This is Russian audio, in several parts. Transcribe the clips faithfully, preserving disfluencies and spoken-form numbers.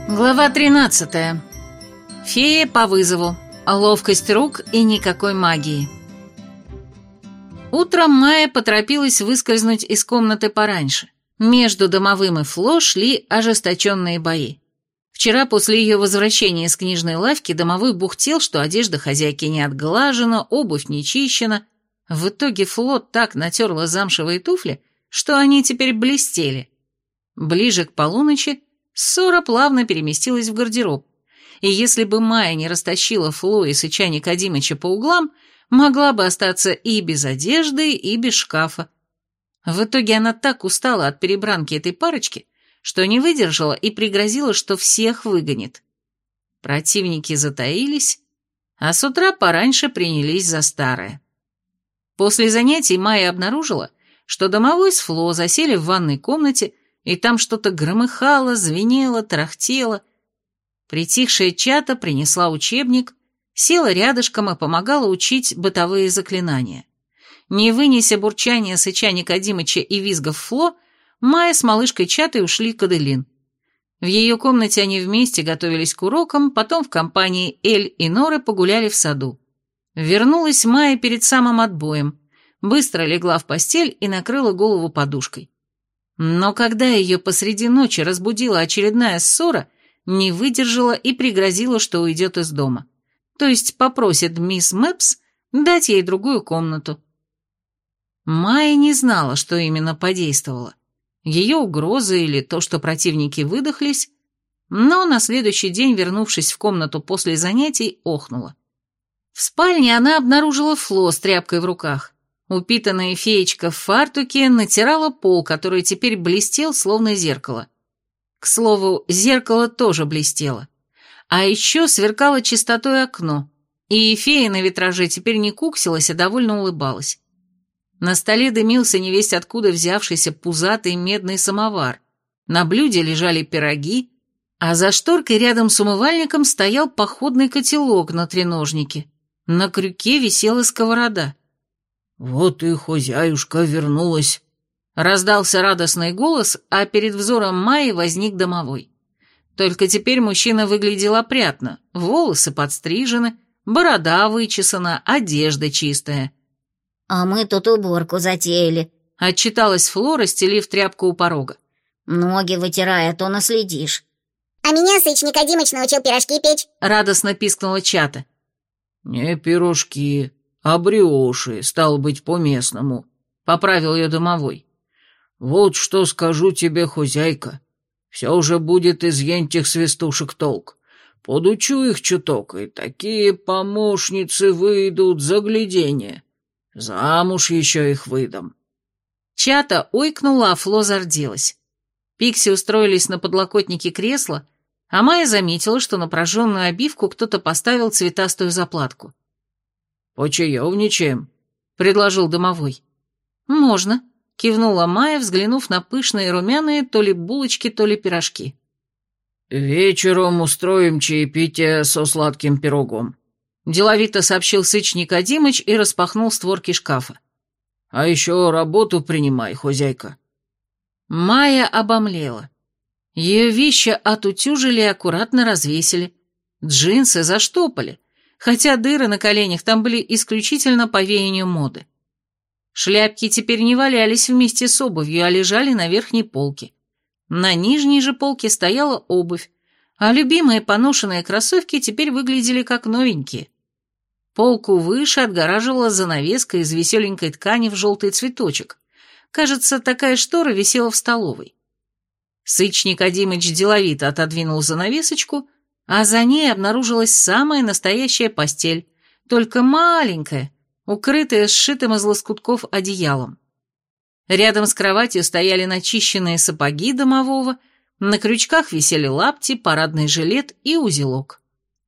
Глава тринадцатая. Фея по вызову. Ловкость рук и никакой магии. Утром Майя поторопилась выскользнуть из комнаты пораньше. Между домовым и Фло шли ожесточенные бои. Вчера после ее возвращения из книжной лавки домовой бухтел, что одежда хозяйки не отглажена, обувь не чищена. В итоге Фло так натерла замшевые туфли, что они теперь блестели. Ближе к полуночи ссора плавно переместилась в гардероб, и если бы Майя не растащила Фло и Сыча Никодимыча по углам, могла бы остаться и без одежды, и без шкафа. В итоге она так устала от перебранки этой парочки, что не выдержала и пригрозила, что всех выгонит. Противники затаились, а с утра пораньше принялись за старое. После занятий Майя обнаружила, что домовой с Фло засели в ванной комнате, и там что-то громыхало, звенело, тарахтело. Притихшая чата принесла учебник, села рядышком и помогала учить бытовые заклинания. Не вынеся бурчания Сыча Никодимыча и визгов Фло, Майя с малышкой Чатой ушли к Аделин. В ее комнате они вместе готовились к урокам, потом в компании Эль и Норы погуляли в саду. Вернулась Майя перед самым отбоем, быстро легла в постель и накрыла голову подушкой. Но когда ее посреди ночи разбудила очередная ссора, не выдержала и пригрозила, что уйдет из дома. То есть попросит мисс Мэпс дать ей другую комнату. Майя не знала, что именно подействовало. Ее угрозы или то, что противники выдохлись, но на следующий день, вернувшись в комнату после занятий, охнула. В спальне она обнаружила Фло с тряпкой в руках. Упитанная феечка в фартуке натирала пол, который теперь блестел, словно зеркало. К слову, зеркало тоже блестело. А еще сверкало чистотой окно, и фея на витраже теперь не куксилась, а довольно улыбалась. На столе дымился невесть откуда взявшийся пузатый медный самовар. На блюде лежали пироги, а за шторкой рядом с умывальником стоял походный котелок на треножнике. На крюке висела сковорода. «Вот и хозяюшка вернулась», — раздался радостный голос, а перед взором Майи возник домовой. Только теперь мужчина выглядел опрятно, волосы подстрижены, борода вычесана, одежда чистая. «А мы тут уборку затеяли», — отчиталась Флора, стелив тряпку у порога. «Ноги вытирай, а то наследишь». «А меня Сыч Никодимыч научил пирожки печь», — радостно пискнула Чата. «Не пирожки, а бриоши, стало быть, по-местному», — поправил ее домовой. «Вот что скажу тебе, хозяйка, все уже будет из ентих свистушек толк. Подучу их чуток, и такие помощницы выйдут загляденье. Замуж еще их выдам». Чата ойкнула, а Фло зарделась. Пикси устроились на подлокотнике кресла, а Майя заметила, что на прожженную обивку кто-то поставил цветастую заплатку. «Почаевничаем», — предложил домовой. «Можно», — кивнула Майя, взглянув на пышные румяные то ли булочки, то ли пирожки. «Вечером устроим чаепитие со сладким пирогом», — деловито сообщил Сыч Никодимыч и распахнул створки шкафа. «А еще работу принимай, хозяйка». Майя обомлела. Ее вещи отутюжили и аккуратно развесили. Джинсы заштопали, хотя дыры на коленях там были исключительно по веянию моды. Шляпки теперь не валялись вместе с обувью, а лежали на верхней полке. На нижней же полке стояла обувь, а любимые поношенные кроссовки теперь выглядели как новенькие. Полку выше отгораживала занавеска из веселенькой ткани в желтый цветочек. Кажется, такая штора висела в столовой. Сыч Никодимыч деловито отодвинул занавесочку, а за ней обнаружилась самая настоящая постель, только маленькая, укрытая сшитым из лоскутков одеялом. Рядом с кроватью стояли начищенные сапоги домового, на крючках висели лапти, парадный жилет и узелок.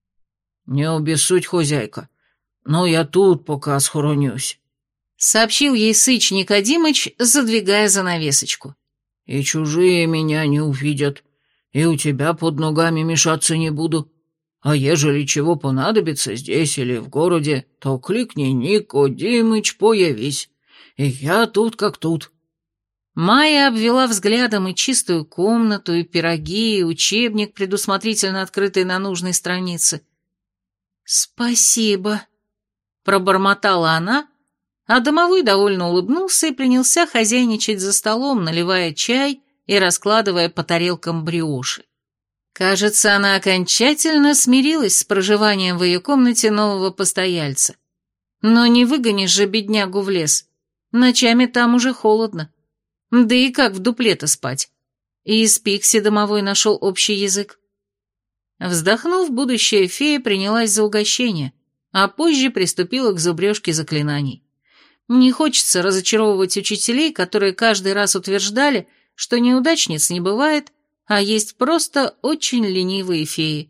«Не обессудь, хозяйка, но я тут пока схоронюсь», — сообщил ей Сыч Никодимыч, задвигая занавесочку. «И чужие меня не увидят, и у тебя под ногами мешаться не буду. А ежели чего понадобится здесь или в городе, то кликни Никодимыч, появись, и я тут как тут». Майя обвела взглядом и чистую комнату, и пироги, и учебник, предусмотрительно открытый на нужной странице. «Спасибо», — пробормотала она, а домовой довольно улыбнулся и принялся хозяйничать за столом, наливая чай и раскладывая по тарелкам бриоши. Кажется, она окончательно смирилась с проживанием в ее комнате нового постояльца. Но не выгонишь же беднягу в лес. Ночами там уже холодно. Да и как в дупле-то спать? И с Пикси домовой нашел общий язык. Вздохнув, будущая фея принялась за угощение, а позже приступила к зубрежке заклинаний. Не хочется разочаровывать учителей, которые каждый раз утверждали, что неудачниц не бывает, а есть просто очень ленивые феи.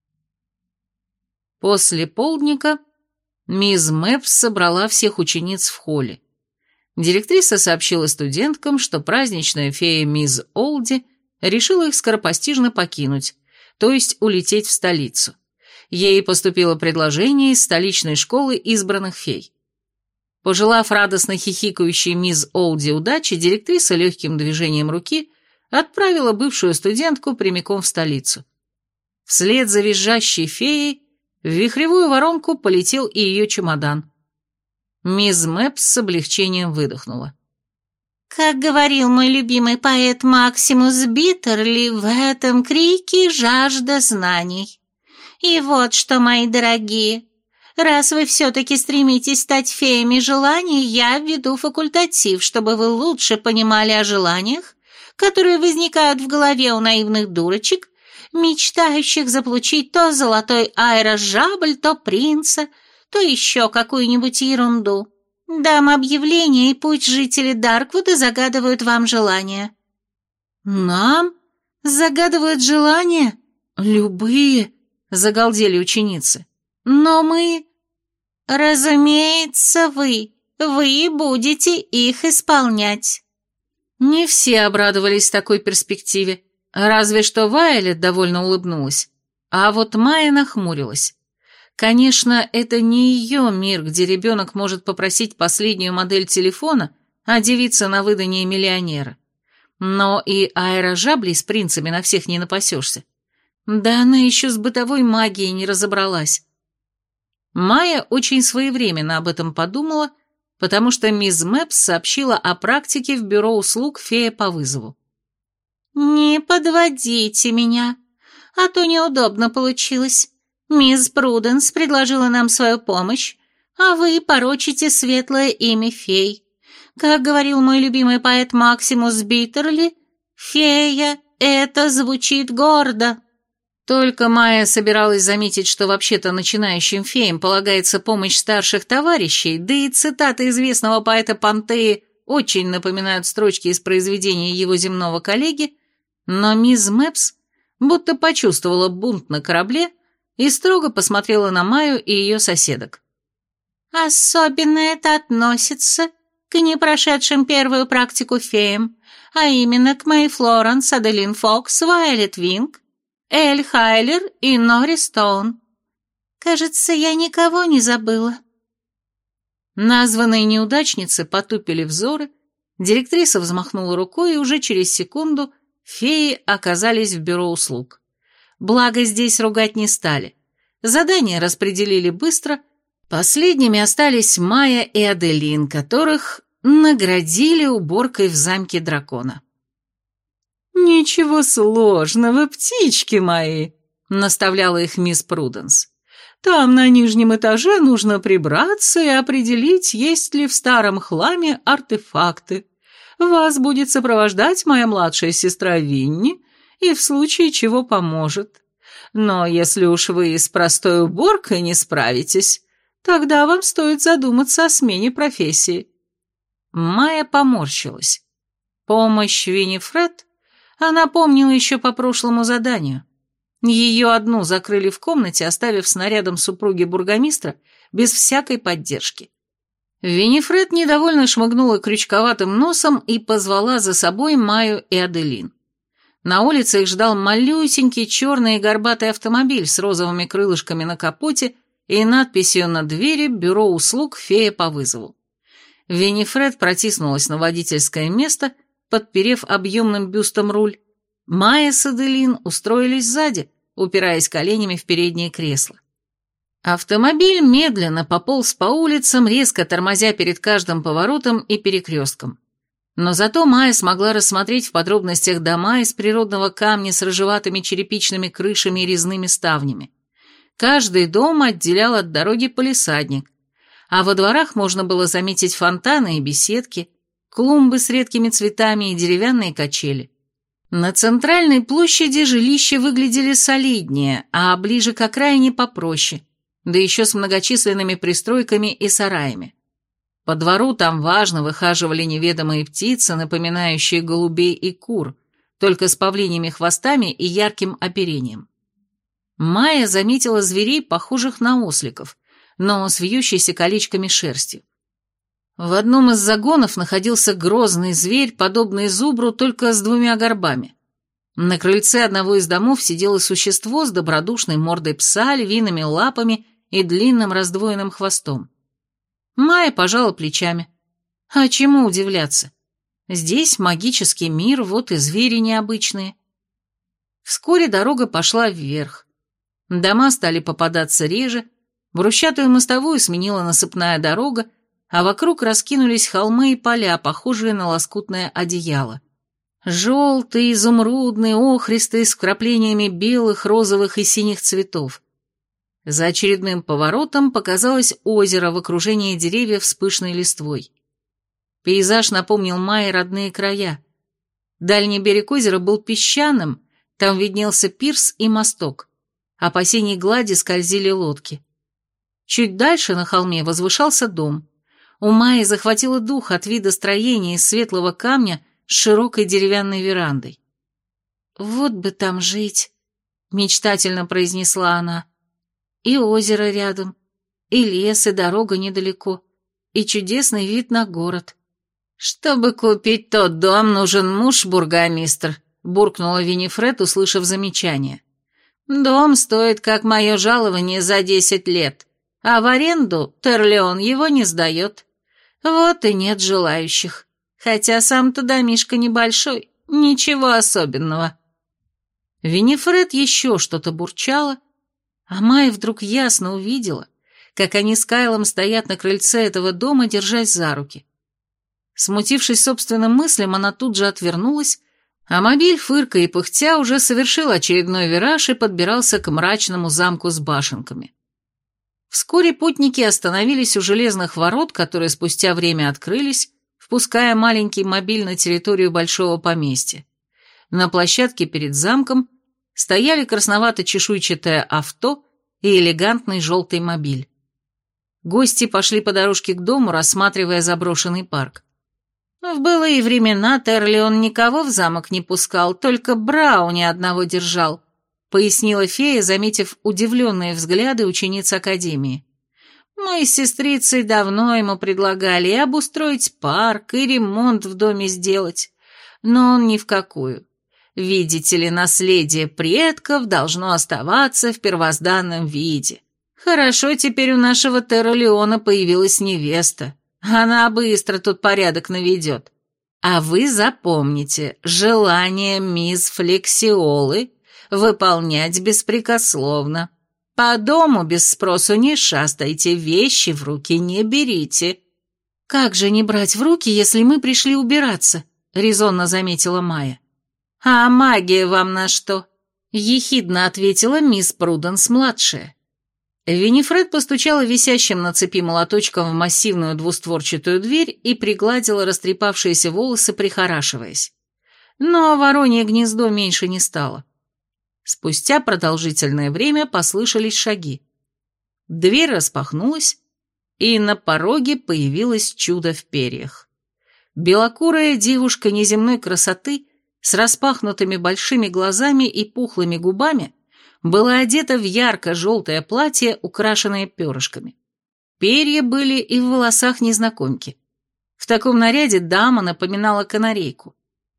После полдника мисс Мэпс собрала всех учениц в холле. Директриса сообщила студенткам, что праздничная фея мисс Олди решила их скоропостижно покинуть, то есть улететь в столицу. Ей поступило предложение из столичной школы избранных фей. Пожелав радостно хихикающей мисс Олди удачи, директриса легким движением руки отправила бывшую студентку прямиком в столицу. Вслед за визжащей феей в вихревую воронку полетел и ее чемодан. Мисс Мэпс с облегчением выдохнула. Как говорил мой любимый поэт Максимус Биттерли, в этом крике жажда знаний. И вот что, мои дорогие, раз вы все-таки стремитесь стать феями желаний, я введу факультатив, чтобы вы лучше понимали о желаниях, которые возникают в голове у наивных дурочек, мечтающих заполучить то золотой аэрожабль, то принца, то еще какую-нибудь ерунду. Дам объявление, и пусть жители Дарквуда загадывают вам желания». «Нам? Загадывают желания? Любые?» — загалдели ученицы. «Но мы...» «Разумеется, вы. Вы будете их исполнять». Не все обрадовались такой перспективе, разве что Вайолет довольно улыбнулась, а вот Майя нахмурилась. Конечно, это не ее мир, где ребенок может попросить последнюю модель телефона, а девица на выданье миллионера. Но и аэрожаблей с принцами на всех не напасешься. Да она еще с бытовой магией не разобралась. Майя очень своевременно об этом подумала, потому что мисс Мэпс сообщила о практике в бюро услуг фея по вызову. «Не подводите меня, а то неудобно получилось. Мисс Пруденс предложила нам свою помощь, а вы порочите светлое имя фей. Как говорил мой любимый поэт Максимус Биттерли, фея — это звучит гордо». Только Майя собиралась заметить, что вообще-то начинающим феям полагается помощь старших товарищей, да и цитаты известного поэта Пантеи очень напоминают строчки из произведения его земного коллеги, но мисс Мэпс будто почувствовала бунт на корабле и строго посмотрела на Майю и ее соседок. «Особенно это относится к непрошедшим первую практику феям, а именно к Мэй Флоренс, Аделин Фокс, Вайолет Винг, Эль Хайлер и Нори Стоун. Кажется, я никого не забыла». Названные неудачницы потупили взоры, директриса взмахнула рукой, и уже через секунду феи оказались в бюро услуг. Благо здесь ругать не стали. Задания распределили быстро, последними остались Майя и Аделин, которых наградили уборкой в замке дракона. «Ничего сложного, птички мои», — наставляла их мисс Пруденс. «Там на нижнем этаже нужно прибраться и определить, есть ли в старом хламе артефакты. Вас будет сопровождать моя младшая сестра Винни и в случае чего поможет. Но если уж вы с простой уборкой не справитесь, тогда вам стоит задуматься о смене профессии». Майя поморщилась. Помощь Виннифред она помнила еще по прошлому заданию. Ее одну закрыли в комнате, оставив снарядом супруги бургомистра без всякой поддержки. Виннифред недовольно шмыгнула крючковатым носом и позвала за собой Майю и Аделин. На улице их ждал малюсенький черный и горбатый автомобиль с розовыми крылышками на капоте и надписью на двери «Бюро услуг фея по вызову». Виннифред протиснулась на водительское место подперев объемным бюстом руль. Майя с Аделин устроились сзади, упираясь коленями в переднее кресло. Автомобиль медленно пополз по улицам, резко тормозя перед каждым поворотом и перекрестком. Но зато Майя смогла рассмотреть в подробностях дома из природного камня с рыжеватыми черепичными крышами и резными ставнями. Каждый дом отделял от дороги палисадник, а во дворах можно было заметить фонтаны и беседки, клумбы с редкими цветами и деревянные качели. На центральной площади жилища выглядели солиднее, а ближе к окраине попроще, да еще с многочисленными пристройками и сараями. По двору там важно выхаживали неведомые птицы, напоминающие голубей и кур, только с павлиньими хвостами и ярким оперением. Майя заметила зверей, похожих на осликов, но с вьющейся колечками шерстью. В одном из загонов находился грозный зверь, подобный зубру, только с двумя горбами. На крыльце одного из домов сидело существо с добродушной мордой пса, львиными лапами и длинным раздвоенным хвостом. Майя пожала плечами. А чему удивляться? Здесь магический мир, вот и звери необычные. Вскоре дорога пошла вверх. Дома стали попадаться реже, брусчатую мостовую сменила насыпная дорога, а вокруг раскинулись холмы и поля, похожие на лоскутное одеяло. Желтые, изумрудные, охристые, с вкраплениями белых, розовых и синих цветов. За очередным поворотом показалось озеро в окружении деревьев с пышной листвой. Пейзаж напомнил Майе родные края. Дальний берег озера был песчаным, там виднелся пирс и мосток, а по синей глади скользили лодки. Чуть дальше на холме возвышался дом. У Майи захватило дух от вида строения из светлого камня с широкой деревянной верандой. «Вот бы там жить», — мечтательно произнесла она. «И озеро рядом, и лес, и дорога недалеко, и чудесный вид на город». «Чтобы купить тот дом, нужен муж, бургомистр», — буркнула Винифред, услышав замечание. «Дом стоит, как мое жалование за десять лет, а в аренду Терлеон его не сдает. Вот и нет желающих, хотя сам-то домишко небольшой, ничего особенного». Винифред еще что-то бурчала, а Майя вдруг ясно увидела, как они с Кайлом стоят на крыльце этого дома, держась за руки. Смутившись собственным мыслям, она тут же отвернулась, а мобиль, фыркая и пыхтя, уже совершил очередной вираж и подбирался к мрачному замку с башенками. Вскоре путники остановились у железных ворот, которые спустя время открылись, впуская маленький мобиль на территорию большого поместья. На площадке перед замком стояли красновато-чешуйчатое авто и элегантный желтый мобиль. Гости пошли по дорожке к дому, рассматривая заброшенный парк. В былые времена Терлеон никого в замок не пускал, только Брауни одного держал, пояснила фея, заметив удивленные взгляды учениц академии. Мы с сестрицей давно ему предлагали и обустроить парк, и ремонт в доме сделать, но он ни в какую. Видите ли, наследие предков должно оставаться в первозданном виде. Хорошо, теперь у нашего Терлеона появилась невеста. Она быстро тут порядок наведет. А вы запомните, желание мисс Флексиолы выполнять беспрекословно. По дому без спросу не шастайте, вещи в руки не берите. Как же не брать в руки, если мы пришли убираться? Резонно заметила Майя. «А магия вам на что?» — ехидно ответила мисс Пруденс-младшая. Винифред постучала висящим на цепи молоточком в массивную двустворчатую дверь и пригладила растрепавшиеся волосы, прихорашиваясь. Но воронье гнездо меньше не стало. Спустя продолжительное время послышались шаги. Дверь распахнулась, и на пороге появилось чудо в перьях. Белокурая девушка неземной красоты с распахнутыми большими глазами и пухлыми губами была одета в ярко-желтое платье, украшенное перышками. Перья были и в волосах незнакомки. В таком наряде дама напоминала канарейку.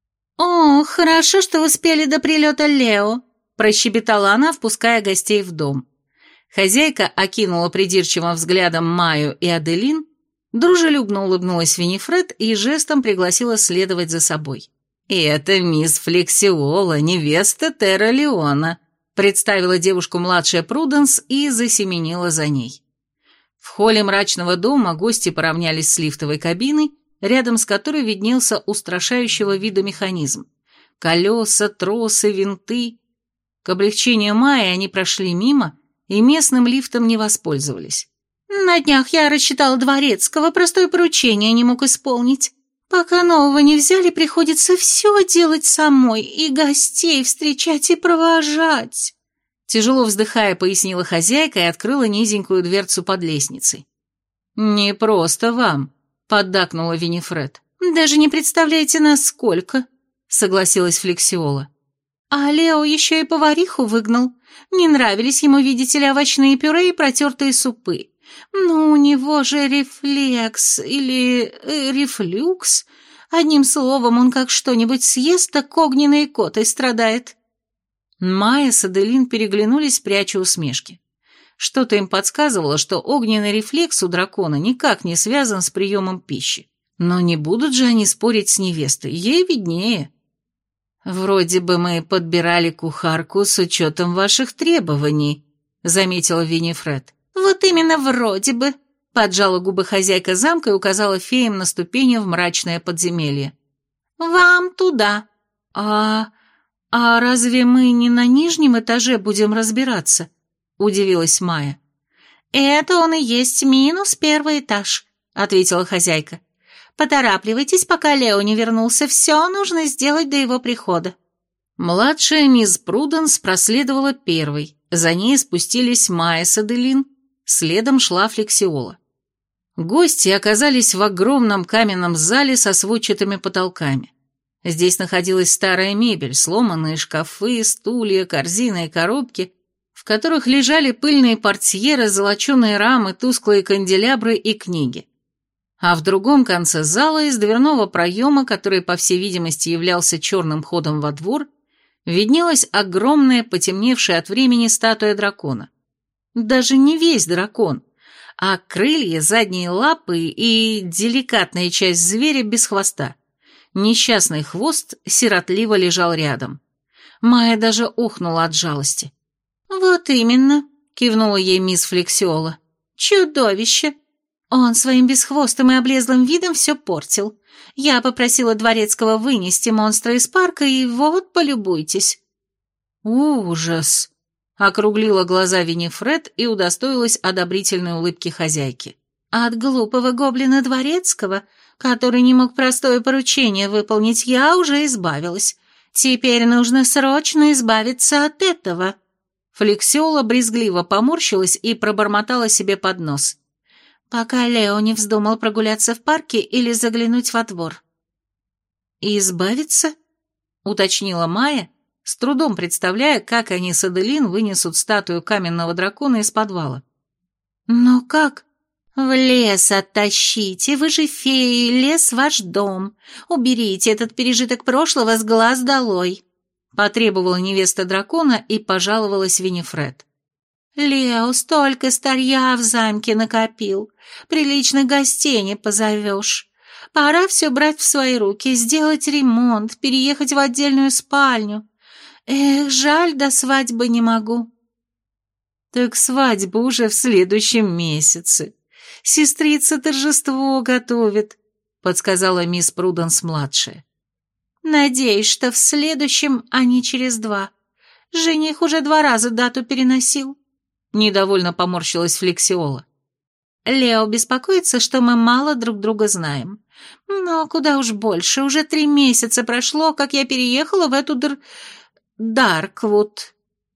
«О, хорошо, что успели до прилета Лео», – прощебетала она, впуская гостей в дом. Хозяйка окинула придирчивым взглядом Майю и Аделин, дружелюбно улыбнулась Винифред и жестом пригласила следовать за собой. И это мисс Флексиола, невеста Терра Леона», представила девушку младшая Пруденс и засеменила за ней. В холле мрачного дома гости поравнялись с лифтовой кабиной, рядом с которой виднелся устрашающего вида механизм. Колеса, тросы, винты. К облегчению Майи они прошли мимо и местным лифтом не воспользовались. «На днях я рассчитала дворецкого, простое поручение не мог исполнить. Пока нового не взяли, приходится все делать самой, и гостей встречать, и провожать». Тяжело вздыхая, пояснила хозяйка и открыла низенькую дверцу под лестницей. «Не просто вам», — поддакнула Винифред. «Даже не представляете, насколько», — согласилась Флексиола. «А Лео еще и повариху выгнал. Не нравились ему, видите ли, овощные пюре и протертые супы. Ну, у него же рефлекс или э, рефлюкс. Одним словом, он как что-нибудь съест, так огненной икотой страдает». Майя с Аделин переглянулись, пряча усмешки. Что-то им подсказывало, что огненный рефлекс у дракона никак не связан с приемом пищи. Но не будут же они спорить с невестой, ей виднее. «Вроде бы мы подбирали кухарку с учетом ваших требований», — заметила Винифред. «Вот именно вроде бы», — поджала губы хозяйка замка и указала феям на ступени в мрачное подземелье. «Вам туда». «А... а разве мы не на нижнем этаже будем разбираться?» — удивилась Майя. «Это он и есть минус первый этаж», — ответила хозяйка. «Поторапливайтесь, пока Лео не вернулся, все нужно сделать до его прихода». Младшая мисс Пруденс проследовала первой, за ней спустились Майя с Аделин, следом шла Флексиола. Гости оказались в огромном каменном зале со сводчатыми потолками. Здесь находилась старая мебель, сломанные шкафы, стулья, корзины и коробки, в которых лежали пыльные портьеры, золоченые рамы, тусклые канделябры и книги. А в другом конце зала из дверного проема, который, по всей видимости, являлся черным ходом во двор, виднелась огромная, потемневшая от времени статуя дракона. Даже не весь дракон, а крылья, задние лапы и деликатная часть зверя без хвоста. Несчастный хвост сиротливо лежал рядом. Майя даже охнула от жалости. «Вот именно», — кивнула ей мисс Флексиола. «Чудовище! Он своим бесхвостым и облезлым видом все портил. Я попросила дворецкого вынести монстра из парка, и вот, полюбуйтесь». «Ужас!» — округлила глаза Винифред и удостоилась одобрительной улыбки хозяйки. «От глупого гоблина дворецкого, который не мог простое поручение выполнить, я уже избавилась. Теперь нужно срочно избавиться от этого». Флексиола брезгливо поморщилась и пробормотала себе под нос. «Пока Лео не вздумал прогуляться в парке или заглянуть во двор». «Избавиться?» — уточнила Майя, с трудом представляя, как они с Аделин вынесут статую каменного дракона из подвала. «Но как?» «В лес оттащите, вы же феи, лес ваш дом. Уберите этот пережиток прошлого с глаз долой», — потребовала невеста дракона и пожаловалась Винифред. «Лео столько старья в замке накопил, приличных гостей не позовешь. Пора все брать в свои руки, сделать ремонт, переехать в отдельную спальню. Эх, жаль, до свадьбы не могу». «Так свадьба уже в следующем месяце. Сестрица торжество готовит», — подсказала мисс Пруденс-младшая. «Надеюсь, что в следующем, а не через два. Жених уже два раза дату переносил». Недовольно поморщилась Флексиола. «Лео беспокоится, что мы мало друг друга знаем. Но куда уж больше, уже три месяца прошло, как я переехала в эту др... Дарквуд».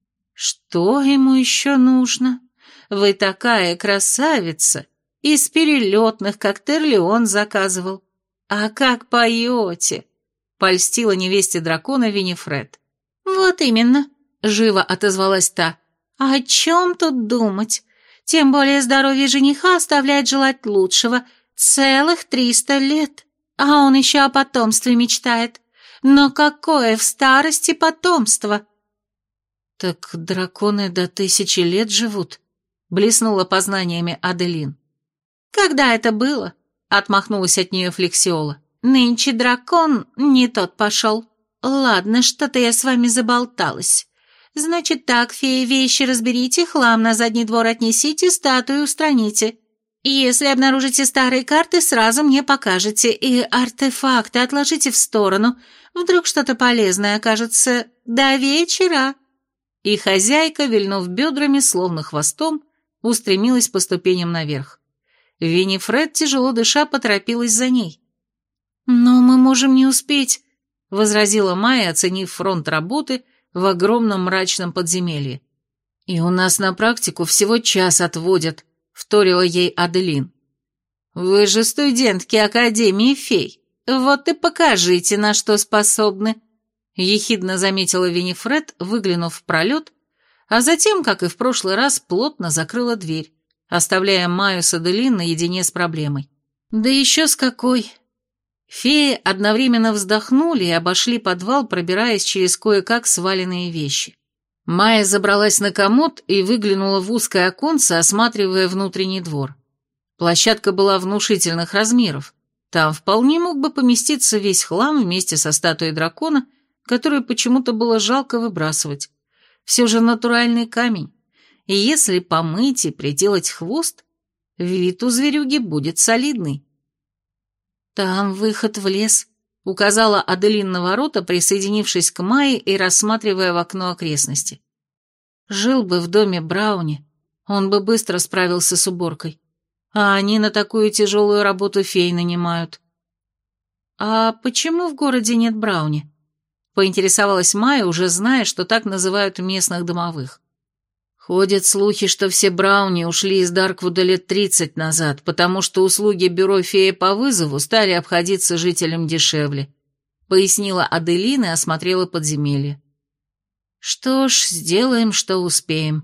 «Что ему еще нужно? Вы такая красавица, из перелетных, как Терлеон заказывал. А как поете?» — польстила невесте дракона Винифред. «Вот именно», — живо отозвалась та. «А о чем тут думать? Тем более здоровье жениха оставляет желать лучшего. Целых триста лет. А он еще о потомстве мечтает. Но какое в старости потомство?» «Так драконы до тысячи лет живут», — блеснула познаниями Аделин. «Когда это было?» — отмахнулась от нее Флексиола. Нынче дракон не тот пошел. Ладно, что-то я с вами заболталась. Значит так, феи, вещи разберите, хлам на задний двор отнесите, статую устраните. Если обнаружите старые карты, сразу мне покажете, и артефакты отложите в сторону. Вдруг что-то полезное окажется. До вечера». И хозяйка, вильнув бедрами, словно хвостом, устремилась по ступеням наверх. Винифред, тяжело дыша, поторопилась за ней. «Но мы можем не успеть», — возразила Майя, оценив фронт работы в огромном мрачном подземелье. «И у нас на практику всего час отводят», — вторила ей Аделин. «Вы же студентки Академии фей, вот и покажите, на что способны», — ехидно заметила Винифред, выглянув в пролет, а затем, как и в прошлый раз, плотно закрыла дверь, оставляя Майю с Аделин наедине с проблемой. «Да еще с какой!» Феи одновременно вздохнули и обошли подвал, пробираясь через кое-как сваленные вещи. Майя забралась на комод и выглянула в узкое оконце, осматривая внутренний двор. Площадка была внушительных размеров. Там вполне мог бы поместиться весь хлам вместе со статуей дракона, которую почему-то было жалко выбрасывать. Все же натуральный камень. И если помыть и приделать хвост, вид у зверюги будет солидный. «Там выход в лес», — указала Аделин на ворота, присоединившись к Майе и рассматривая в окно окрестности. «Жил бы в доме Брауни, он бы быстро справился с уборкой. А они на такую тяжелую работу фей нанимают». «А почему в городе нет Брауни?» — поинтересовалась Майя, уже зная, что так называют местных домовых. Ходят слухи, что все Брауни ушли из Дарквуда лет тридцать назад, потому что услуги бюро феи по вызову стали обходиться жителям дешевле, пояснила Аделина и осмотрела подземелье. Что ж, сделаем, что успеем.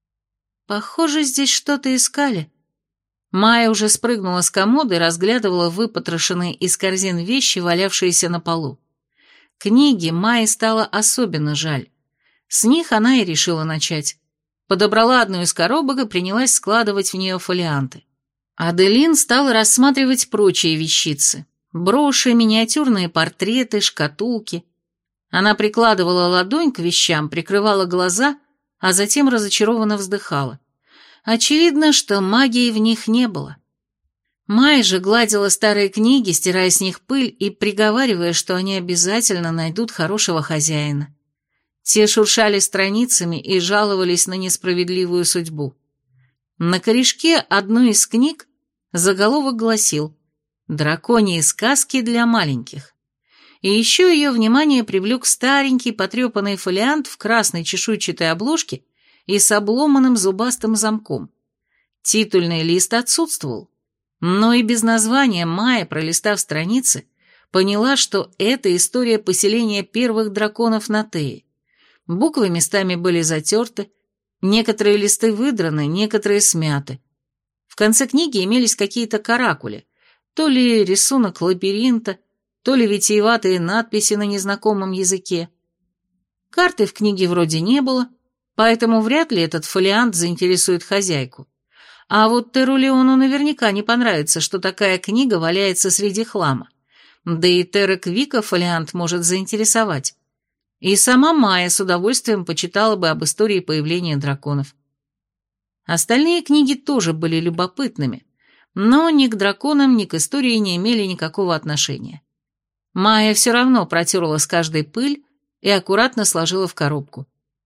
Похоже, здесь что-то искали. Майя уже спрыгнула с комода и разглядывала выпотрошенные из корзин вещи, валявшиеся на полу. Книги Майе стало особенно жаль. С них она и решила начать. Подобрала одну из коробок и принялась складывать в нее фолианты. Аделин стала рассматривать прочие вещицы. Броши, миниатюрные портреты, шкатулки. Она прикладывала ладонь к вещам, прикрывала глаза, а затем разочарованно вздыхала. Очевидно, что магии в них не было. Майя же гладила старые книги, стирая с них пыль и приговаривая, что они обязательно найдут хорошего хозяина. Те шуршали страницами и жаловались на несправедливую судьбу. На корешке одной из книг заголовок гласил «Драконьи сказки для маленьких». И еще ее внимание привлек старенький потрепанный фолиант в красной чешуйчатой обложке и с обломанным зубастым замком. Титульный лист отсутствовал, но и без названия Майя, пролистав страницы, поняла, что это история поселения первых драконов на Тее. Буквы местами были затерты, некоторые листы выдраны, некоторые смяты. В конце книги имелись какие-то каракули, то ли рисунок лабиринта, то ли витиеватые надписи на незнакомом языке. Карты в книге вроде не было, поэтому вряд ли этот фолиант заинтересует хозяйку. А вот Терулеону наверняка не понравится, что такая книга валяется среди хлама. Да и Терек Вика фолиант может заинтересовать. И сама Майя с удовольствием почитала бы об истории появления драконов. Остальные книги тоже были любопытными, но ни к драконам, ни к истории не имели никакого отношения. Майя все равно протерла с каждой пыль и аккуратно сложила в коробку.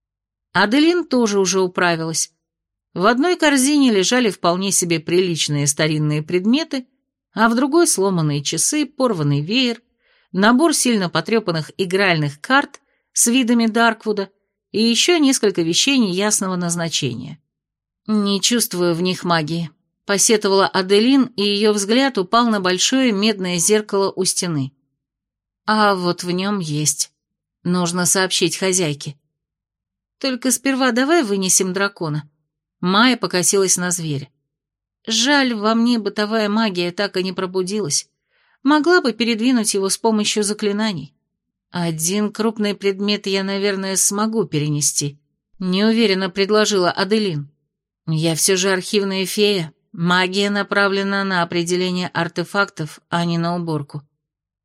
Аделин тоже уже управилась. В одной корзине лежали вполне себе приличные старинные предметы, а в другой сломанные часы, порванный веер, набор сильно потрепанных игральных карт с видами Дарквуда и еще несколько вещей неясного назначения. «Не чувствую в них магии», — посетовала Аделин, и ее взгляд упал на большое медное зеркало у стены. «А вот в нем есть. Нужно сообщить хозяйке. Только сперва давай вынесем дракона». Майя покосилась на зверя. «Жаль, во мне бытовая магия так и не пробудилась. Могла бы передвинуть его с помощью заклинаний. Один крупный предмет я, наверное, смогу перенести», — неуверенно предложила Аделин. «Я все же архивная фея. Магия направлена на определение артефактов, а не на уборку».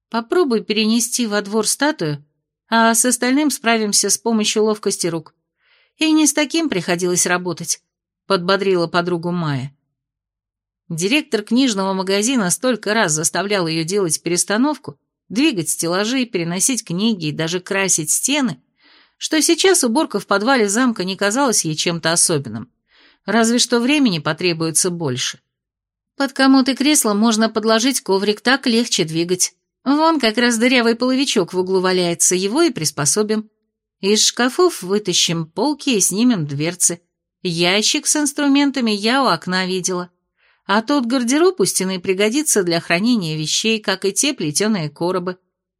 Попробуй перенести во двор статую, а с остальным справимся с помощью ловкости рук. И не с таким приходилось работать», — подбодрила подругу Майя. Директор книжного магазина столько раз заставлял ее делать перестановку, двигать стеллажи, переносить книги и даже красить стены, что сейчас уборка в подвале замка не казалась ей чем-то особенным, разве что времени потребуется больше. Под комод и кресло можно подложить коврик, так легче двигать. Вон как раз дырявый половичок в углу валяется, его и приспособим. Из шкафов вытащим полки и снимем дверцы. Ящик с инструментами я у окна видела. А тот гардероб у стены пригодится для хранения вещей, как и те плетеные коробы.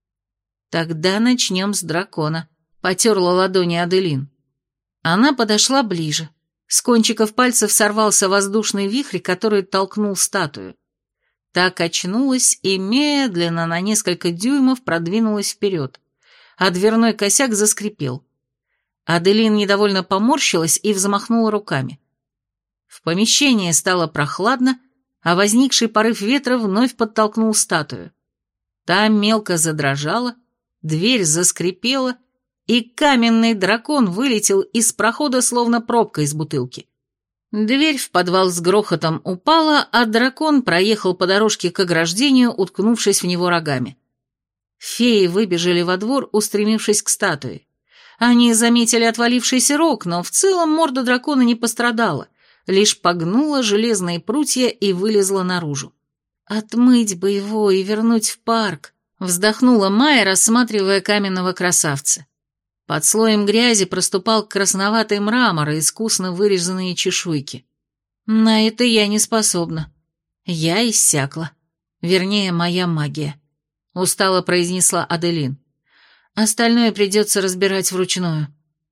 Тогда начнем с дракона, потерла ладони Аделин. Она подошла ближе. С кончиков пальцев сорвался воздушный вихрь, который толкнул статую. Та качнулась и медленно на несколько дюймов продвинулась вперед, а дверной косяк заскрипел. Аделин недовольно поморщилась и взмахнула руками. В помещении стало прохладно, а возникший порыв ветра вновь подтолкнул статую. Та мелко задрожала, дверь заскрипела, и каменный дракон вылетел из прохода, словно пробка из бутылки. Дверь в подвал с грохотом упала, а дракон проехал по дорожке к ограждению, уткнувшись в него рогами. Феи выбежали во двор, устремившись к статуе. Они заметили отвалившийся рог, но в целом морда дракона не пострадала, лишь погнула железные прутья и вылезла наружу. «Отмыть бы его и вернуть в парк», — вздохнула Майя, рассматривая каменного красавца. Под слоем грязи проступал красноватый мрамор и искусно вырезанные чешуйки. На это я не способна. Я иссякла. Вернее, моя магия. Устало произнесла Аделин. Остальное придется разбирать вручную.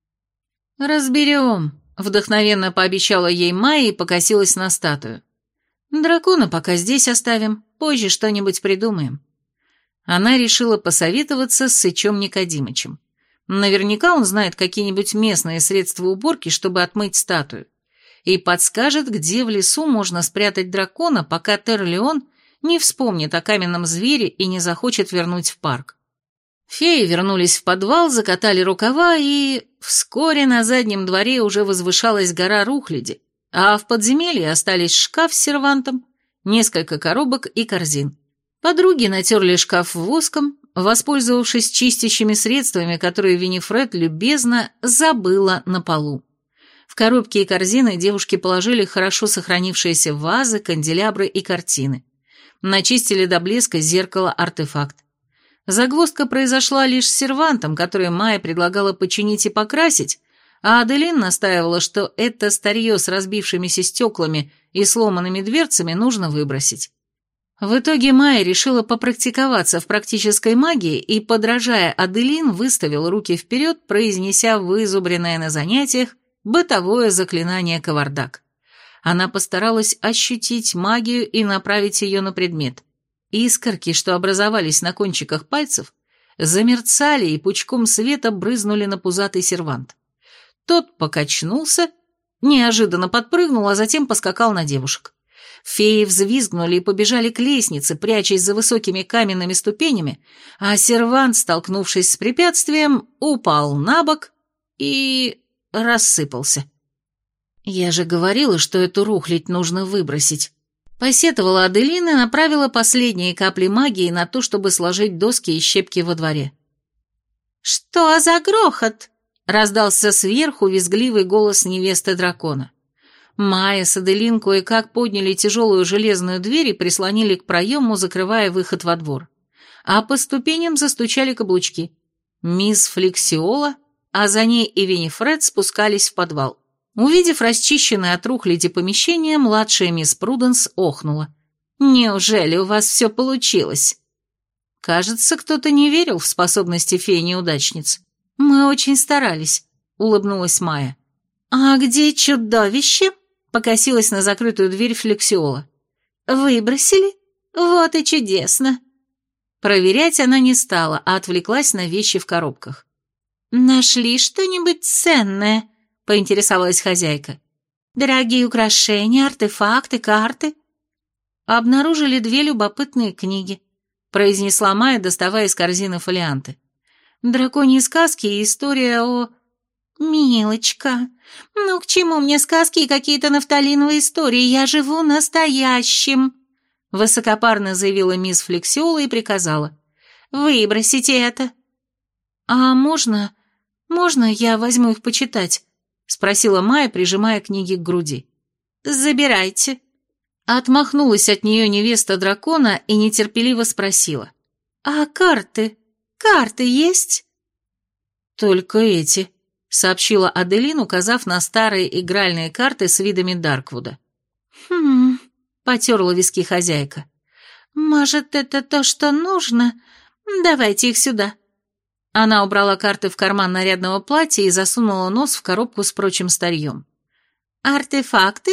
«Разберем», — вдохновенно пообещала ей Майя и покосилась на статую. «Дракона пока здесь оставим, позже что-нибудь придумаем». Она решила посоветоваться с Сычом Никодимычем. Наверняка он знает какие-нибудь местные средства уборки, чтобы отмыть статую, и подскажет, где в лесу можно спрятать дракона, пока Терлеон не вспомнит о каменном звере и не захочет вернуть в парк. Феи вернулись в подвал, закатали рукава, и вскоре на заднем дворе уже возвышалась гора рухляди, а в подземелье остались шкаф с сервантом, несколько коробок и корзин. Подруги натерли шкаф воском, воспользовавшись чистящими средствами, которые Винифред любезно забыла на полу. В коробки и корзины девушки положили хорошо сохранившиеся вазы, канделябры и картины. Начистили до блеска зеркало-артефакт. Загвоздка произошла лишь с сервантом, который Майя предлагала починить и покрасить, а Аделин настаивала, что это старье с разбившимися стеклами и сломанными дверцами нужно выбросить. В итоге Майя решила попрактиковаться в практической магии и, подражая Аделин, выставила руки вперед, произнеся вызубренное на занятиях бытовое заклинание «Кавардак». Она постаралась ощутить магию и направить ее на предмет. Искорки, что образовались на кончиках пальцев, замерцали и пучком света брызнули на пузатый сервант. Тот покачнулся, неожиданно подпрыгнул, а затем поскакал на девушек. Феи взвизгнули и побежали к лестнице, прячась за высокими каменными ступенями, а сервант, столкнувшись с препятствием, упал на бок и рассыпался. «Я же говорила, что эту рухлядь нужно выбросить», — посетовала Аделин и направила последние капли магии на то, чтобы сложить доски и щепки во дворе. «Что за грохот?» — раздался сверху визгливый голос невесты дракона. Майя с Аделин кое-как подняли тяжелую железную дверь и прислонили к проему, закрывая выход во двор. А по ступеням застучали каблучки. Мисс Флексиола, а за ней и Винифред спускались в подвал. Увидев расчищенное от рухляди помещение, младшая мисс Пруденс охнула. «Неужели у вас все получилось?» Кажется, кто-то не верил в способности феи-неудачниц. «Мы очень старались», — улыбнулась Майя. «А где чудовище?» — покосилась на закрытую дверь Флексиола. «Выбросили? Вот и чудесно!» Проверять она не стала, а отвлеклась на вещи в коробках. «Нашли что-нибудь ценное?» — поинтересовалась хозяйка. «Дорогие украшения, артефакты, карты?» Обнаружили две любопытные книги. — произнесла Майя, доставая из корзины фолианты. «Драконьи сказки и история о...» «Милочка, ну к чему мне сказки и какие-то нафталиновые истории? Я живу настоящим!» Высокопарно заявила мисс Флексиола и приказала. «Выбросите это!» «А можно... можно я возьму их почитать?» — спросила Майя, прижимая книги к груди. «Забирайте». Отмахнулась от нее невеста дракона и нетерпеливо спросила. «А карты? Карты есть?» «Только эти», — сообщила Аделин, указав на старые игральные карты с видами Дарквуда. «Хм...» — потерла виски хозяйка. «Может, это то, что нужно? Давайте их сюда». Она убрала карты в карман нарядного платья и засунула нос в коробку с прочим старьем. «Артефакты?»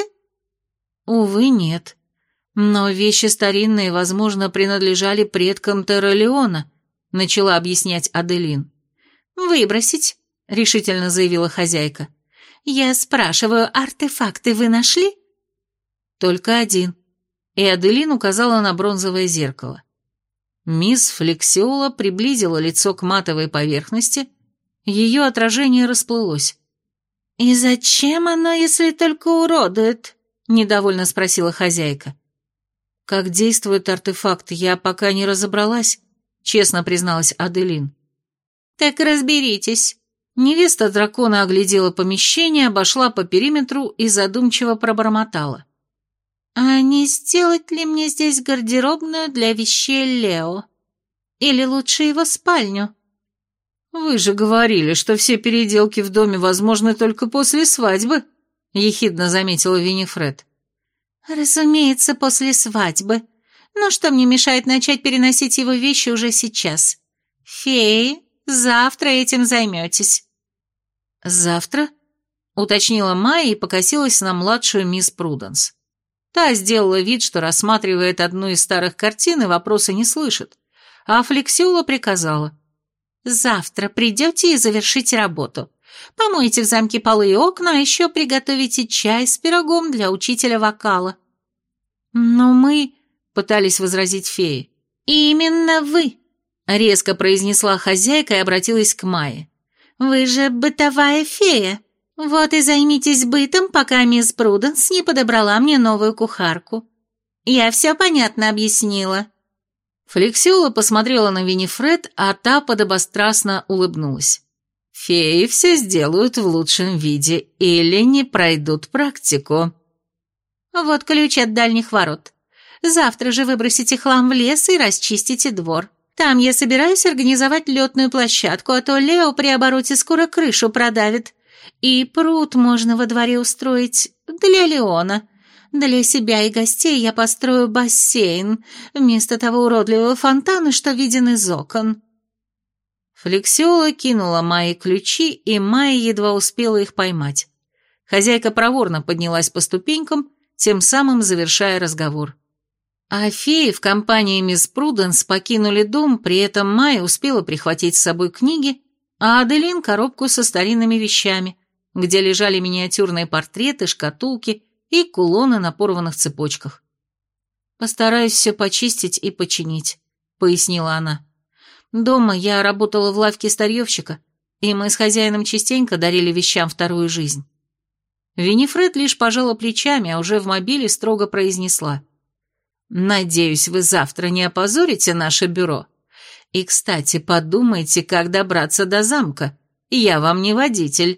«Увы, нет. Но вещи старинные, возможно, принадлежали предкам Терралеона», — начала объяснять Аделин. «Выбросить», — решительно заявила хозяйка. «Я спрашиваю, артефакты вы нашли?» «Только один», — и Аделин указала на бронзовое зеркало. Мисс Флексиола приблизила лицо к матовой поверхности, ее отражение расплылось. «И зачем оно, если только уродует?» — недовольно спросила хозяйка. «Как действует артефакт, я пока не разобралась», — честно призналась Аделин. «Так разберитесь». Невеста дракона оглядела помещение, обошла по периметру и задумчиво пробормотала. «А не сделать ли мне здесь гардеробную для вещей Лео? Или лучше его спальню?» «Вы же говорили, что все переделки в доме возможны только после свадьбы», — ехидно заметила Винифред. «Разумеется, после свадьбы. Но что мне мешает начать переносить его вещи уже сейчас? Феи, завтра этим займетесь». «Завтра?» — уточнила Майя и покосилась на младшую мисс Пруденс. Та сделала вид, что рассматривает одну из старых картин и вопроса не слышит, а Флексиола приказала. «Завтра придете и завершите работу. Помойте в замке полы и окна, а еще приготовите чай с пирогом для учителя вокала». «Но мы...» — пытались возразить феи. «Именно вы», — резко произнесла хозяйка и обратилась к Майе. «Вы же бытовая фея. Вот и займитесь бытом, пока мисс Пруденс не подобрала мне новую кухарку. Я все понятно объяснила». Флексиола посмотрела на Винифред, а та подобострастно улыбнулась. «Феи все сделают в лучшем виде или не пройдут практику». «Вот ключ от дальних ворот. Завтра же выбросите хлам в лес и расчистите двор. Там я собираюсь организовать летную площадку, а то Лео при обороте скоро крышу продавит. И пруд можно во дворе устроить для Леона. Для себя и гостей я построю бассейн, вместо того уродливого фонтана, что виден из окон». Флексиола кинула Майе ключи, и Майя едва успела их поймать. Хозяйка проворно поднялась по ступенькам, тем самым завершая разговор. А феи в компании мисс Пруденс покинули дом, при этом Майя успела прихватить с собой книги, а Аделин — коробку со старинными вещами, где лежали миниатюрные портреты, шкатулки и кулоны на порванных цепочках. «Постараюсь все почистить и починить», — пояснила она. «Дома я работала в лавке старьевщика, и мы с хозяином частенько дарили вещам вторую жизнь». Винифред лишь пожала плечами, а уже в мобиле строго произнесла. «Надеюсь, вы завтра не опозорите наше бюро. И, кстати, подумайте, как добраться до замка. Я вам не водитель».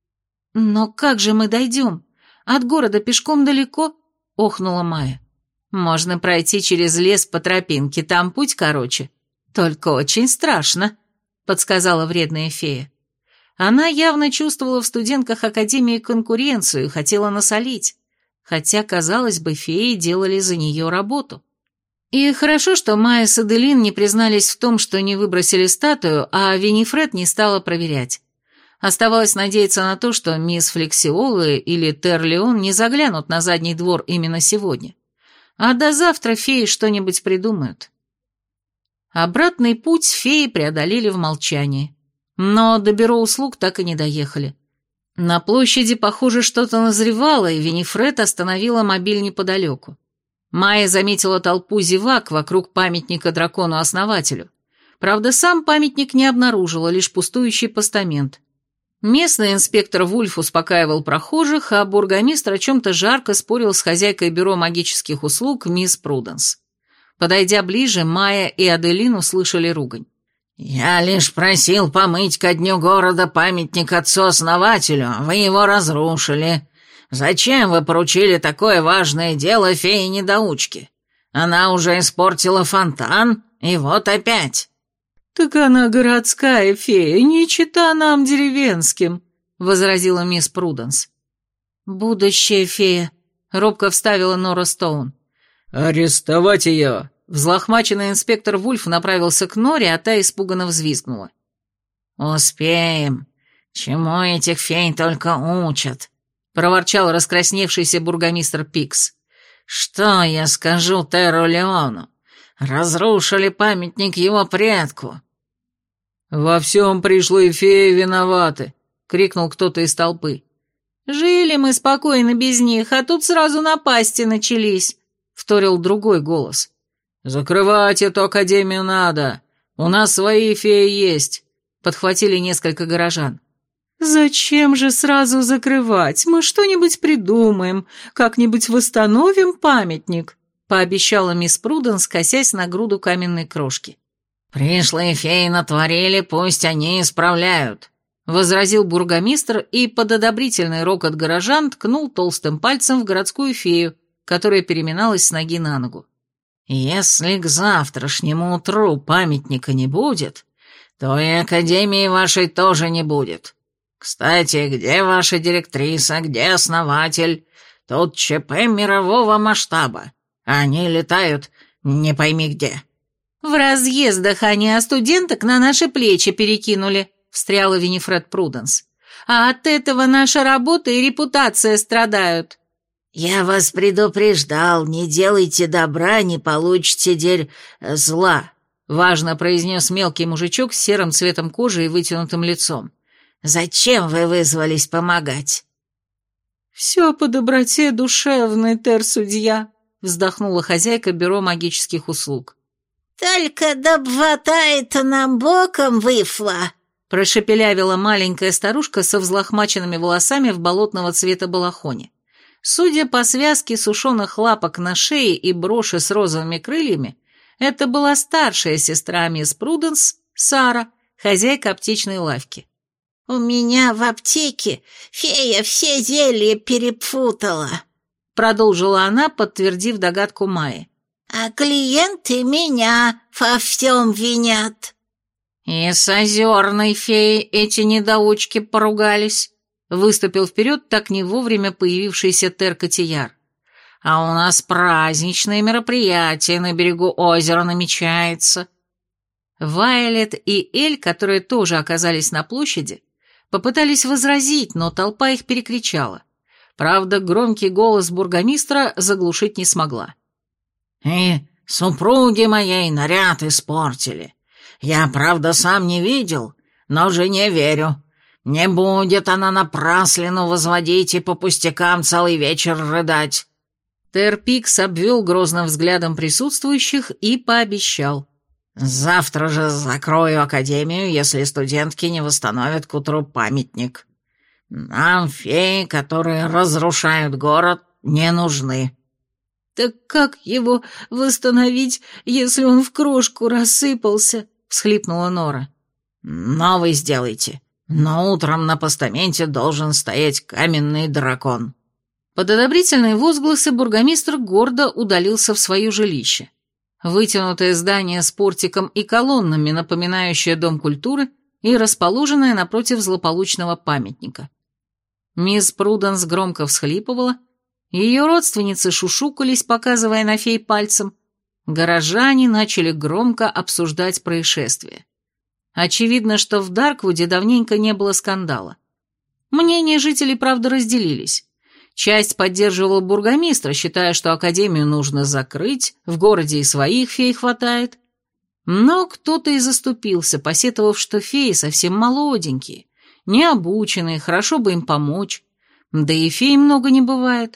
«Но как же мы дойдем? От города пешком далеко?» — охнула Майя. «Можно пройти через лес по тропинке, там путь короче. Только очень страшно», — подсказала вредная фея. Она явно чувствовала в студентках Академии конкуренцию и хотела насолить, хотя, казалось бы, феи делали за нее работу. И хорошо, что Майя с Аделин не признались в том, что не выбросили статую, а Винифред не стала проверять. Оставалось надеяться на то, что мисс Флексиола или Терлеон не заглянут на задний двор именно сегодня. А до завтра феи что-нибудь придумают. Обратный путь феи преодолели в молчании. Но до бюро услуг так и не доехали. На площади, похоже, что-то назревало, и Винифред остановила мобиль неподалеку. Майя заметила толпу зевак вокруг памятника дракону-основателю. Правда, сам памятник не обнаружила, лишь пустующий постамент. Местный инспектор Вульф успокаивал прохожих, а бургомистр о чем-то жарко спорил с хозяйкой бюро магических услуг мисс Пруденс. Подойдя ближе, Майя и Аделин услышали ругань. «Я лишь просил помыть ко дню города памятник отцу-основателю, а вы его разрушили. Зачем вы поручили такое важное дело фее-недоучке? Она уже испортила фонтан, и вот опять». «Так она городская фея, не чита нам деревенским», — возразила мисс Пруденс. «Будущая фея», — робко вставила Нора Стоун. «Арестовать ее!» Взлохмаченный инспектор Вульф направился к Норе, а та испуганно взвизгнула. «Успеем. Чему этих фей только учат?» — проворчал раскрасневшийся бургомистр Пикс. «Что я скажу Терру Леону? Разрушили памятник его предку». «Во всем пришлые феи виноваты», — крикнул кто-то из толпы. «Жили мы спокойно без них, а тут сразу напасти начались», — вторил другой голос. «Закрывать эту академию надо. У нас свои феи есть», — подхватили несколько горожан. «Зачем же сразу закрывать? Мы что-нибудь придумаем, как-нибудь восстановим памятник», — пообещала мисс Пруденс, косясь на груду каменной крошки. «Пришлые феи натворили, пусть они исправляют», — возразил бургомистр и под одобрительный рокот горожан ткнул толстым пальцем в городскую фею, которая переминалась с ноги на ногу. «Если к завтрашнему утру памятника не будет, то и академии вашей тоже не будет. Кстати, где ваша директриса, где основатель? Тут ЧП мирового масштаба. Они летают не пойми где». «В разъездах они, а студенток на наши плечи перекинули», — встряла Винифред Пруденс. «А от этого наша работа и репутация страдают». «Я вас предупреждал, не делайте добра, не получите дель зла», — важно произнес мелкий мужичок с серым цветом кожи и вытянутым лицом. «Зачем вы вызвались помогать?» «Все по доброте душевной, тер-судья», — вздохнула хозяйка бюро магических услуг. «Только да хватает нам боком выфла», — прошепелявила маленькая старушка со взлохмаченными волосами в болотного цвета балахоне. Судя по связке сушеных лапок на шее и броши с розовыми крыльями, это была старшая сестра мисс Пруденс, Сара, хозяйка аптечной лавки. «У меня в аптеке фея все зелья перепутала», — продолжила она, подтвердив догадку Майи. «А клиенты меня во всем винят». «И с озерной феей эти недоучки поругались», — выступил вперед так не вовремя появившийся Тер-Котияр. «А у нас праздничное мероприятие на берегу озера намечается». Вайолет и Эль, которые тоже оказались на площади, попытались возразить, но толпа их перекричала. Правда, громкий голос бургомистра заглушить не смогла. «И супруги моей наряд испортили. Я, правда, сам не видел, но жене верю. Не будет она напраслину возводить и по пустякам целый вечер рыдать». Тер-Пикс обвел грозным взглядом присутствующих и пообещал. «Завтра же закрою академию, если студентки не восстановят к утру памятник. Нам феи, которые разрушают город, не нужны». «Так как его восстановить, если он в крошку рассыпался?» — всхлипнула Нора. «Новый сделайте, но утром на постаменте должен стоять каменный дракон». Под одобрительные возгласы бургомистр гордо удалился в свое жилище. Вытянутое здание с портиком и колоннами, напоминающее дом культуры и расположенное напротив злополучного памятника. Мисс Пруденс громко всхлипывала, ее родственницы шушукались, показывая на фей пальцем. Горожане начали громко обсуждать происшествие. Очевидно, что в Дарквуде давненько не было скандала. Мнения жителей, правда, разделились. Часть поддерживала бургомистра, считая, что академию нужно закрыть, в городе и своих фей хватает. Но кто-то и заступился, посетовав, что феи совсем молоденькие, необученные, хорошо бы им помочь. Да и фей много не бывает.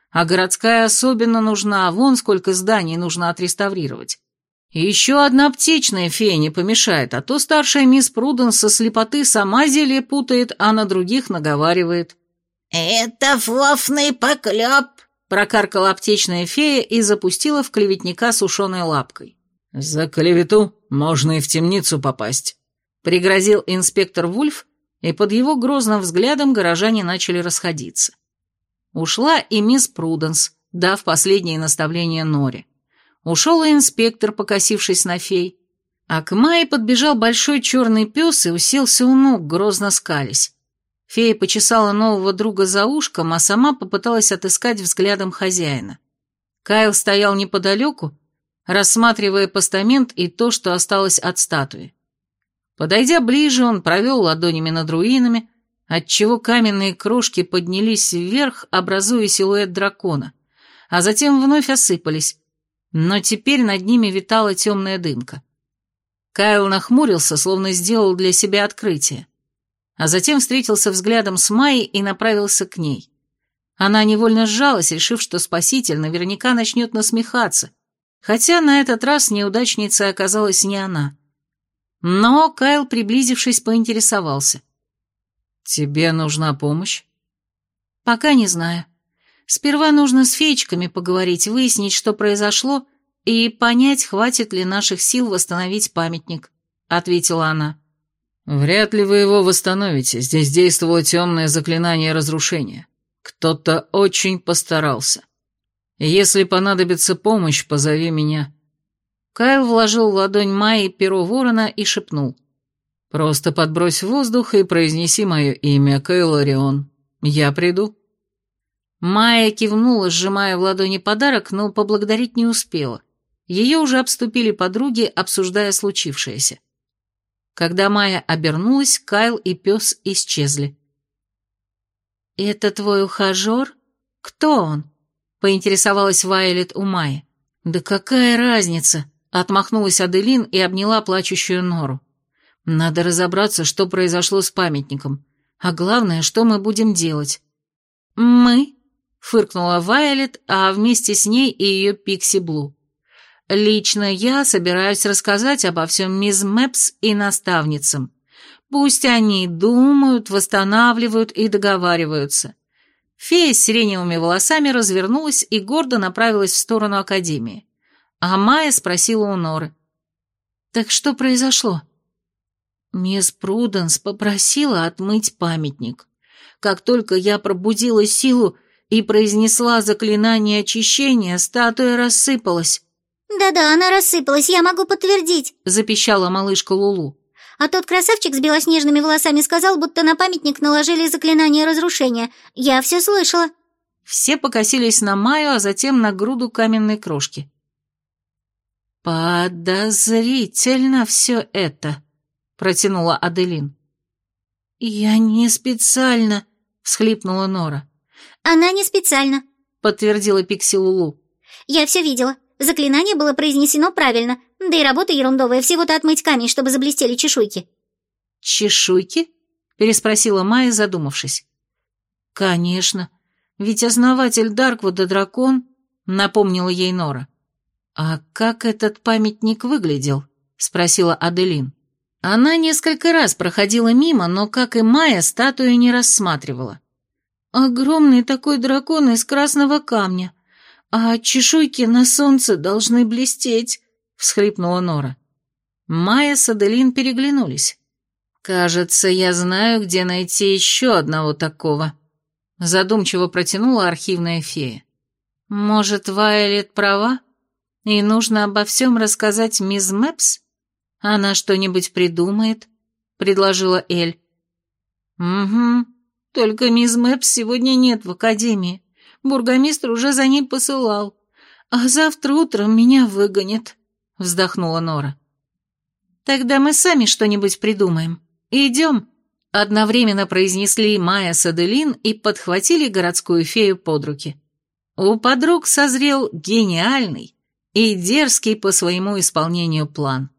А городская особенно нужна, вон сколько зданий нужно отреставрировать. И еще одна аптечная фея не помешает, а то старшая мисс Пруденс со слепоты сама зелье путает, а на других наговаривает». «Это фофный поклеп», — прокаркала аптечная фея и запустила в клеветника сушеной лапкой. «За клевету можно и в темницу попасть», — пригрозил инспектор Вульф, и под его грозным взглядом горожане начали расходиться. Ушла и мисс Пруденс, дав последние наставления Норе. Ушел и инспектор, покосившись на фей. А к Майе подбежал большой черный пес и уселся у ног, грозно скались. Фея почесала нового друга за ушком, а сама попыталась отыскать взглядом хозяина. Кайл стоял неподалеку, рассматривая постамент и то, что осталось от статуи. Подойдя ближе, он провел ладонями над руинами, отчего каменные крошки поднялись вверх, образуя силуэт дракона, а затем вновь осыпались, но теперь над ними витала темная дымка. Кайл нахмурился, словно сделал для себя открытие, а затем встретился взглядом с Майей и направился к ней. Она невольно сжалась, решив, что спаситель наверняка начнет насмехаться, хотя на этот раз неудачницей оказалась не она. Но Кайл, приблизившись, поинтересовался. «Тебе нужна помощь?» «Пока не знаю. Сперва нужно с феечками поговорить, выяснить, что произошло, и понять, хватит ли наших сил восстановить памятник», — ответила она. «Вряд ли вы его восстановите. Здесь действовало темное заклинание разрушения. Кто-то очень постарался. Если понадобится помощь, позови меня». Кайл вложил в ладонь Майи перо ворона и шепнул. «Просто подбрось в воздух и произнеси мое имя, Кейларион. Я приду». Майя кивнула, сжимая в ладони подарок, но поблагодарить не успела. Ее уже обступили подруги, обсуждая случившееся. Когда Майя обернулась, Кайл и пес исчезли. «Это твой ухажер? Кто он?» — поинтересовалась Вайолет у Майи. «Да какая разница?» — отмахнулась Аделин и обняла плачущую Нору. «Надо разобраться, что произошло с памятником. А главное, что мы будем делать». «Мы?» — фыркнула Вайолет, а вместе с ней и ее Пикси Блу. «Лично я собираюсь рассказать обо всем мисс Мэпс и наставницам. Пусть они думают, восстанавливают и договариваются». Фея с сиреневыми волосами развернулась и гордо направилась в сторону Академии. А Майя спросила у Норы. «Так что произошло?» «Мисс Пруденс попросила отмыть памятник. Как только я пробудила силу и произнесла заклинание очищения, статуя рассыпалась». «Да-да, она рассыпалась, я могу подтвердить», — запищала малышка Лулу. «А тот красавчик с белоснежными волосами сказал, будто на памятник наложили заклинание разрушения. Я все слышала». Все покосились на Майю, а затем на груду каменной крошки. «Подозрительно все это», — протянула Аделин. «Я не специально», — всхлипнула Нора. «Она не специально», — подтвердила Пикси Лулу. «Я все видела. Заклинание было произнесено правильно, да и работа ерундовая, всего-то отмыть камень, чтобы заблестели чешуйки». «Чешуйки?» — переспросила Майя, задумавшись. «Конечно, ведь основатель Дарквуда дракон», — напомнила ей Нора. «А как этот памятник выглядел?» — спросила Аделин. Она несколько раз проходила мимо, но, как и Майя, статую не рассматривала. «Огромный такой дракон из красного камня, а чешуйки на солнце должны блестеть», — всхлипнула Нора. Майя с Аделин переглянулись. «Кажется, я знаю, где найти еще одного такого», — задумчиво протянула архивная фея. «Может, Вайолет права? И нужно обо всем рассказать мисс Мэпс? Она что-нибудь придумает?» — предложила Эль. «Угу, только мисс Мэпс сегодня нет в академии. Бургомистр уже за ней посылал. А завтра утром меня выгонят», — вздохнула Нора. «Тогда мы сами что-нибудь придумаем. Идем», — одновременно произнесли Майя с Аделин и подхватили городскую фею под руки. У подруг созрел гениальный и дерзкий по своему исполнению план.